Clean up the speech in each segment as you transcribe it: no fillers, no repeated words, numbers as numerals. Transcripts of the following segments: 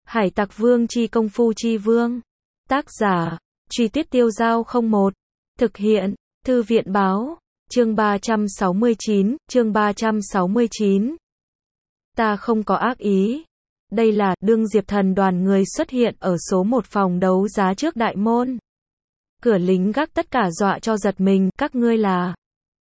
Hải Tặc Vương chi công phu chi vương. Tác giả, Truy Tuyết Tiêu Dao 01. Thực hiện, Thư viện báo. Chương 369, chương 369. Ta không có ác ý. Đây là, đương Diệp Thần đoàn người xuất hiện ở số 1 phòng đấu giá trước đại môn. Cửa lính gác tất cả dọa cho giật mình, các ngươi là.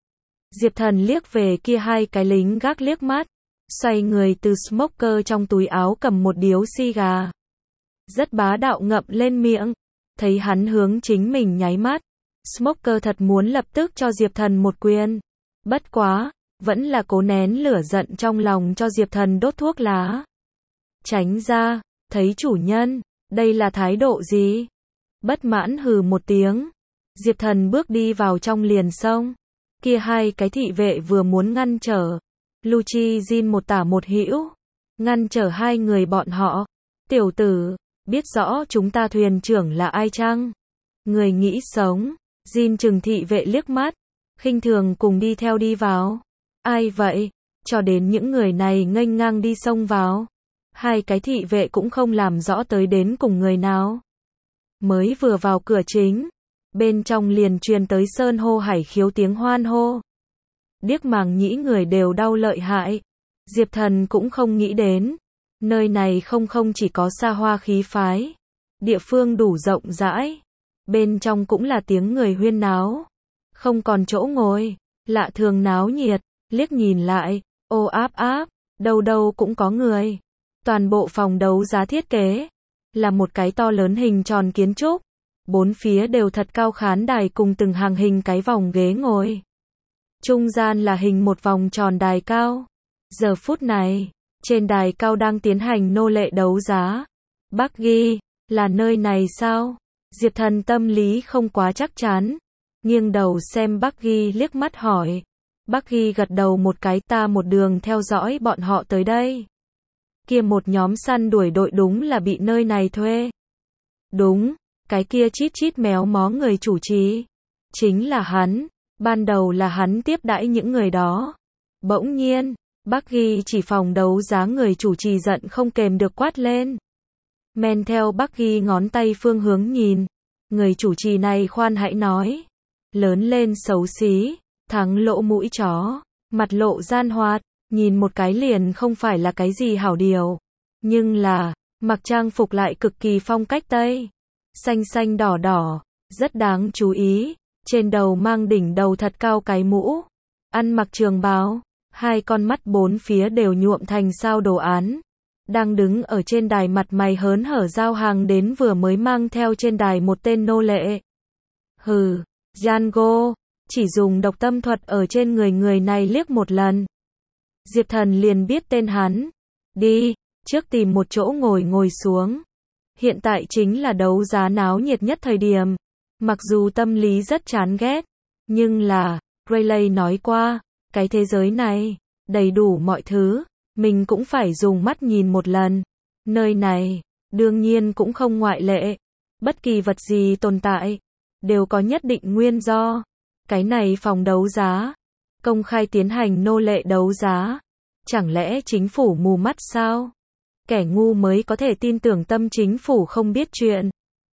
Diệp Thần liếc về kia hai cái lính gác liếc mắt, xoay người từ smoker trong túi áo cầm một điếu xì gà. Rất bá đạo ngậm lên miệng, thấy hắn hướng chính mình nháy mắt. Smoker thật muốn lập tức cho Diệp Thần một quyền. Bất quá, vẫn là cố nén lửa giận trong lòng cho Diệp Thần đốt thuốc lá. Tránh ra, thấy chủ nhân, đây là thái độ gì? Bất mãn hừ một tiếng. Diệp Thần bước đi vào trong liền xông. Kia hai cái thị vệ vừa muốn ngăn trở. Luchi Jin một tả một hữu. Ngăn trở hai người bọn họ. Tiểu tử, biết rõ chúng ta thuyền trưởng là ai chăng? Người nghĩ sống. Jin trừng thị vệ liếc mắt. Khinh thường cùng đi theo đi vào. Ai vậy? Cho đến những người này nghênh ngang đi xông vào. Hai cái thị vệ cũng không làm rõ tới đến cùng người nào. Mới vừa vào cửa chính, bên trong liền truyền tới sơn hô hải khiếu tiếng hoan hô. Điếc màng nhĩ người đều đau lợi hại. Diệp Thần cũng không nghĩ đến. Nơi này không chỉ có xa hoa khí phái. Địa phương đủ rộng rãi. Bên trong cũng là tiếng người huyên náo. Không còn chỗ ngồi. Lạ thường náo nhiệt. Liếc nhìn lại. Ô áp áp. Đâu đâu cũng có người. Toàn bộ phòng đấu giá thiết kế. Là một cái to lớn hình tròn kiến trúc. Bốn phía đều thật cao khán đài cùng từng hàng hình cái vòng ghế ngồi. Trung gian là hình một vòng tròn đài cao. Giờ phút này, trên đài cao đang tiến hành nô lệ đấu giá. Bắc Ghi, là nơi này sao? Diệp Thần tâm lý không quá chắc chắn. Nghiêng đầu xem Bắc Ghi liếc mắt hỏi. Bắc Ghi gật đầu một cái, ta một đường theo dõi bọn họ tới đây. Kia một nhóm săn đuổi đội đúng là bị nơi này thuê. Đúng, cái kia chít chít méo mó người chủ trì. Chính là hắn, ban đầu là hắn tiếp đãi những người đó. Bỗng nhiên, Bắc Ghi chỉ phòng đấu giá người chủ trì giận không kềm được quát lên. Men theo Bắc Ghi ngón tay phương hướng nhìn. Người chủ trì này khoan hãy nói. Lớn lên xấu xí, thắng lỗ mũi chó, mặt lộ gian hoạt. Nhìn một cái liền không phải là cái gì hảo điều. Nhưng là, mặc trang phục lại cực kỳ phong cách Tây. Xanh xanh đỏ đỏ, rất đáng chú ý. Trên đầu mang đỉnh đầu thật cao cái mũ. Ăn mặc trường bào, hai con mắt bốn phía đều nhuộm thành sao đồ án. Đang đứng ở trên đài mặt mày hớn hở giao hàng đến vừa mới mang theo trên đài một tên nô lệ. Hừ, Django, chỉ dùng độc tâm thuật ở trên người này liếc một lần. Diệp Thần liền biết tên hắn. Đi, trước tìm một chỗ ngồi xuống. Hiện tại chính là đấu giá náo nhiệt nhất thời điểm. Mặc dù tâm lý rất chán ghét, nhưng là, Rayleigh nói qua, cái thế giới này, đầy đủ mọi thứ, mình cũng phải dùng mắt nhìn một lần. Nơi này, đương nhiên cũng không ngoại lệ. Bất kỳ vật gì tồn tại, đều có nhất định nguyên do. Cái này phòng đấu giá, công khai tiến hành nô lệ đấu giá. Chẳng lẽ chính phủ mù mắt sao? Kẻ ngu mới có thể tin tưởng tâm chính phủ không biết chuyện.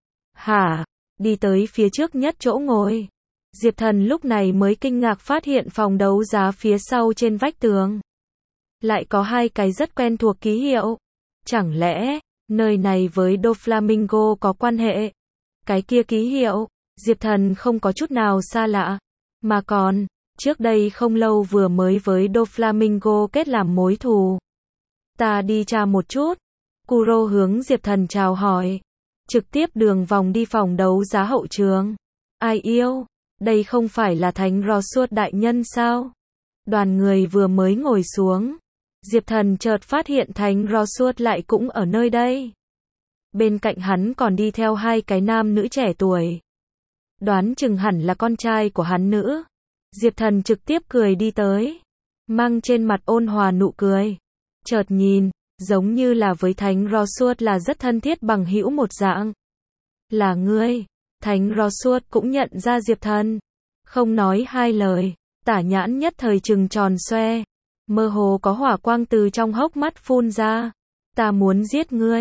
Hả? Đi tới phía trước nhất chỗ ngồi. Diệp Thần lúc này mới kinh ngạc phát hiện phòng đấu giá phía sau trên vách tường. Lại có hai cái rất quen thuộc ký hiệu. Chẳng lẽ, nơi này với Doflamingo có quan hệ? Cái kia ký hiệu, Diệp Thần không có chút nào xa lạ. Mà còn, trước đây không lâu vừa mới với Doflamingo kết làm mối thù. Ta đi tra một chút. Kuro hướng Diệp Thần chào hỏi. Trực tiếp đường vòng đi phòng đấu giá hậu trường. Ai yêu? Đây không phải là Thánh Rosuốt đại nhân sao? Đoàn người vừa mới ngồi xuống. Diệp Thần chợt phát hiện Thánh Rosuốt lại cũng ở nơi đây. Bên cạnh hắn còn đi theo hai cái nam nữ trẻ tuổi. Đoán chừng hẳn là con trai của hắn nữ. Diệp Thần trực tiếp cười đi tới. Mang trên mặt ôn hòa nụ cười. Chợt nhìn, giống như là với Thánh Rosuốt là rất thân thiết bằng hữu một dạng. Là ngươi. Thánh Rosuốt cũng nhận ra Diệp Thần. Không nói hai lời, tả nhãn nhất thời trừng tròn xoe. Mơ hồ có hỏa quang từ trong hốc mắt phun ra. Ta muốn giết ngươi.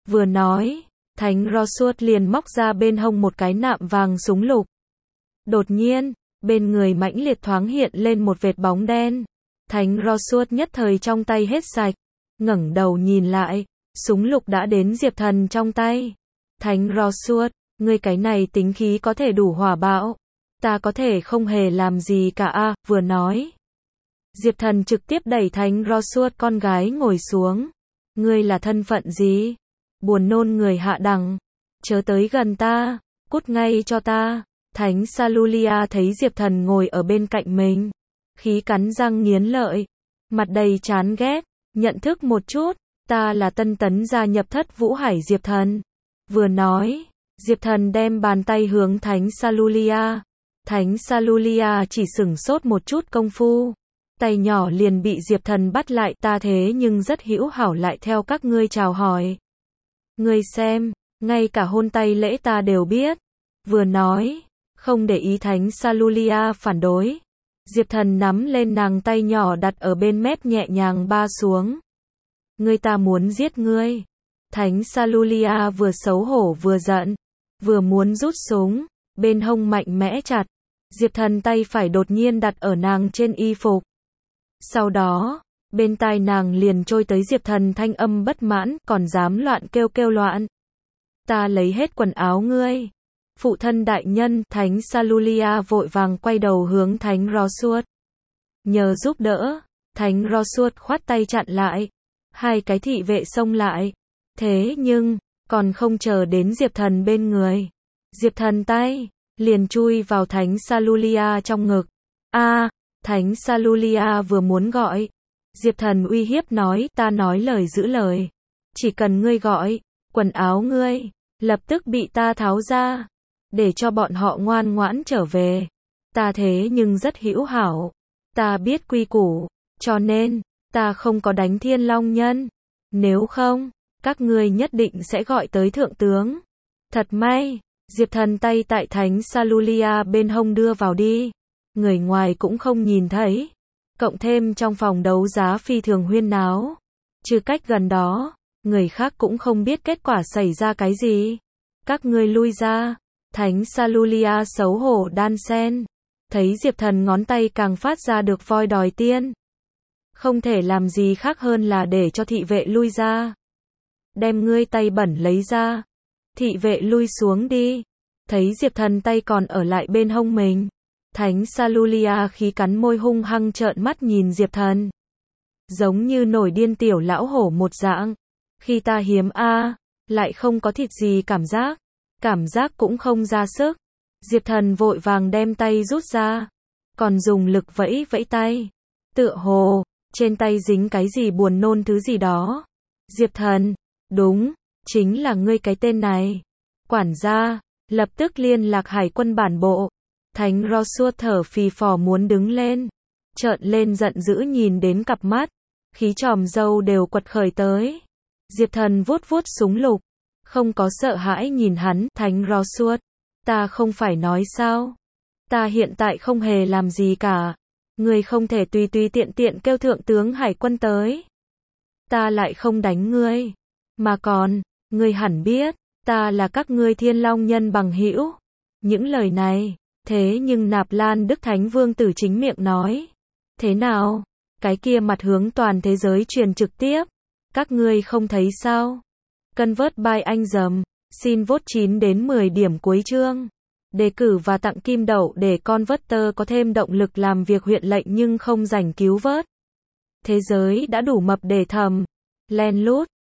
Vừa nói, Thánh Rosuat liền móc ra bên hông một cái nạm vàng súng lục. Đột nhiên, bên người mãnh liệt thoáng hiện lên một vệt bóng đen. Thánh Rosuat nhất thời trong tay hết sạch, ngẩng đầu nhìn lại, súng lục đã đến Diệp Thần trong tay. Thánh Rosuat, ngươi cái này tính khí có thể đủ hỏa bạo, ta có thể không hề làm gì cả a. Vừa nói, Diệp Thần trực tiếp đẩy Thánh Rosuat con gái ngồi xuống. Ngươi là thân phận gì? Buồn nôn người hạ đẳng, chớ tới gần ta, cút ngay cho ta. Thánh Salulia thấy Diệp Thần ngồi ở bên cạnh mình, khí cắn răng nghiến lợi, mặt đầy chán ghét, nhận thức một chút, ta là tân tấn gia nhập Thất Vũ Hải Diệp Thần. Vừa nói, Diệp Thần đem bàn tay hướng Thánh Salulia. Thánh Salulia chỉ sửng sốt một chút công phu, tay nhỏ liền bị Diệp Thần bắt lại. Ta thế nhưng rất hữu hảo lại theo các ngươi chào hỏi. Ngươi xem, ngay cả hôn tay lễ ta đều biết. Vừa nói, không để ý Thánh Salulia phản đối, Diệp Thần nắm lên nàng tay nhỏ đặt ở bên mép nhẹ nhàng ba xuống. Ngươi, ta muốn giết ngươi. Thánh Salulia vừa xấu hổ vừa giận, vừa muốn rút súng, bên hông mạnh mẽ chặt. Diệp Thần tay phải đột nhiên đặt ở nàng trên y phục. Sau đó, bên tai nàng liền trôi tới Diệp Thần thanh âm bất mãn, còn dám loạn kêu loạn. Ta lấy hết quần áo ngươi. Phụ thân đại nhân. Thánh Salulia vội vàng quay đầu hướng Thánh Rosuat nhờ giúp đỡ. Thánh Rosuat khoát tay chặn lại. Hai cái thị vệ xông lại. Thế nhưng, còn không chờ đến Diệp Thần bên người, Diệp Thần tay liền chui vào Thánh Salulia trong ngực. A, Thánh Salulia vừa muốn gọi, Diệp Thần uy hiếp nói, ta nói lời giữ lời, chỉ cần ngươi gọi, quần áo ngươi lập tức bị ta tháo ra, để cho bọn họ ngoan ngoãn trở về. Ta thế nhưng rất hữu hảo, ta biết quy củ, cho nên ta không có đánh Thiên Long Nhân. Nếu không, các ngươi nhất định sẽ gọi tới thượng tướng. Thật may, Diệp Thần tay tại Thánh Salulia bên hông đưa vào đi, người ngoài cũng không nhìn thấy. Cộng thêm trong phòng đấu giá phi thường huyên náo, trừ cách gần đó, người khác cũng không biết kết quả xảy ra cái gì. Các ngươi lui ra. Thánh Salulia xấu hổ đan sen, thấy Diệp Thần ngón tay càng phát ra được voi đòi tiên, không thể làm gì khác hơn là để cho thị vệ lui ra. Đem ngươi tay bẩn lấy ra. Thị vệ lui xuống đi. Thấy Diệp Thần tay còn ở lại bên hông mình, Thánh Salulia khí cắn môi hung hăng trợn mắt nhìn Diệp Thần, giống như nổi điên tiểu lão hổ một dạng. Khi ta hiếm lại không có thịt gì cảm giác cũng không ra sức. Diệp Thần vội vàng đem tay rút ra, còn dùng lực vẫy vẫy tay, tựa hồ trên tay dính cái gì buồn nôn thứ gì đó. Diệp Thần, đúng, chính là ngươi cái tên này. Quản gia lập tức liên lạc hải quân bản bộ. Thánh Rosuat thở phì phò muốn đứng lên, trợn lên giận dữ nhìn đến cặp mắt, khí tròm râu đều quật khởi tới. Diệp Thần vuốt vuốt súng lục, không có sợ hãi nhìn hắn. Thánh Rosuat, ta không phải nói sao? Ta hiện tại không hề làm gì cả. Ngươi không thể tùy tiện kêu thượng tướng hải quân tới. Ta lại không đánh ngươi. Mà còn, ngươi hẳn biết, ta là các ngươi Thiên Long Nhân bằng hữu. Những lời này, thế nhưng Nạp Lan Đức Thánh Vương tử chính miệng nói. Thế nào? Cái kia mặt hướng toàn thế giới truyền trực tiếp. Các ngươi không thấy sao? Convert by anh dầm. Xin vote 9 đến 10 điểm cuối chương. Đề cử và tặng kim đậu để Converter có thêm động lực làm việc huyện lệnh nhưng không rảnh cứu vớt. Thế giới đã đủ mập để thầm. Len lút.